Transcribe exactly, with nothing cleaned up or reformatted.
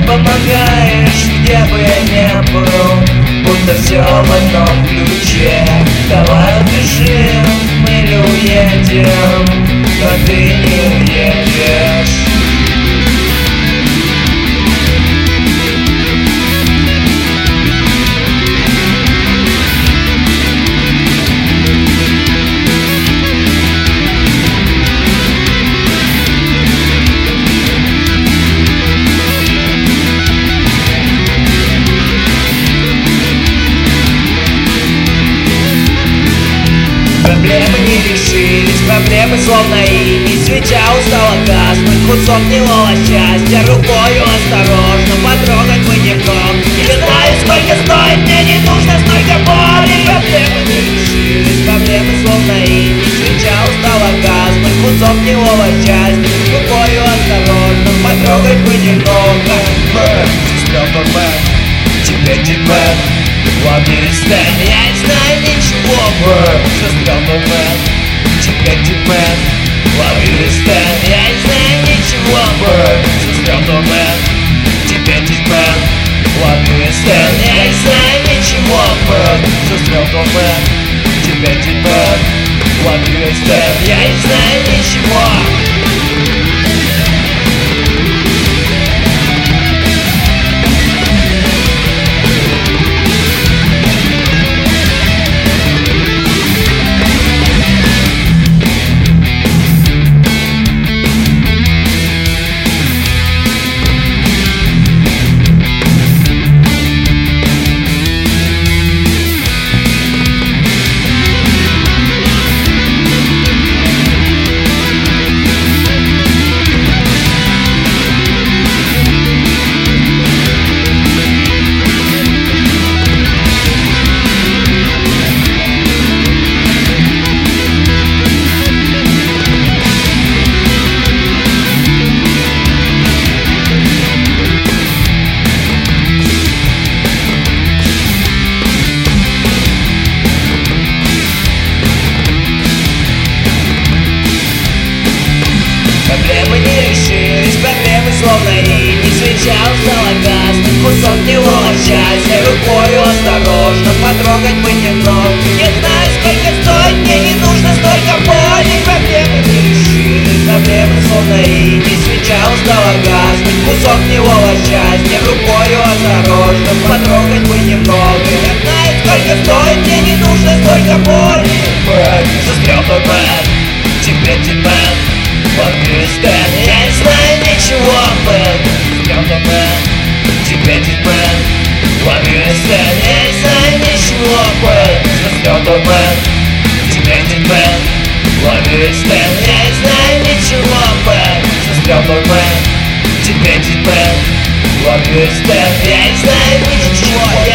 помогаешь, где бы я ни был, будто все в одном ключе. Давай убежим или уедем, но ты не уедешь. Проблемы не решились, проблемы словно ими. Свеча устала гаснуть, кусок гнилого счастья. Рукою осторожно потрогать бы немного. Не знаю, сколько стоит, мне не нужно столько боли. Проблемы не решились, проблемы словно ими. Свеча устала гаснуть, кусок гнилого счастья. Рукою осторожно потрогать бы немного. Мэр, сестрёнка мэр, теперь тебя love you stand. Я не знаю ничего, мэр, сестрёнка мэр, теперь тебя love you stand. Я не знаю ничего, мэр, сестрёнка мэр, теперь тебя love you stand. Я не знаю ничего, мэр, сестрёнка мэр, теперь тебя love you stand. Я не знаю ничего. Проблемы не решились, проблемы словно и не свеча устала гаснуть, кусок гнилого счастья. Рукою осторожно потрогать бы немного. Не знаю, сколько стоит, мне не нужно столько боли. Проблемы не решились, проблемы словно и не свеча устала гаснуть, кусок гнилого счастья. Рукою осторожно потрогать бы немного. Не знаю, сколько стоит, мне не нужно столько боли. Мэн, сестрёнка мэн, теперь тебя love you stand. Я не знаю ничего, мэн, сестрёнка мэн, теперь тебя love you stand. Я не знаю ничего, мэн, сестрёнка мэн, теперь тебя love you stand. Я не знаю ничего, мэн, сестрёнка мэн, теперь тебя love you stand. Я не знаю ничего.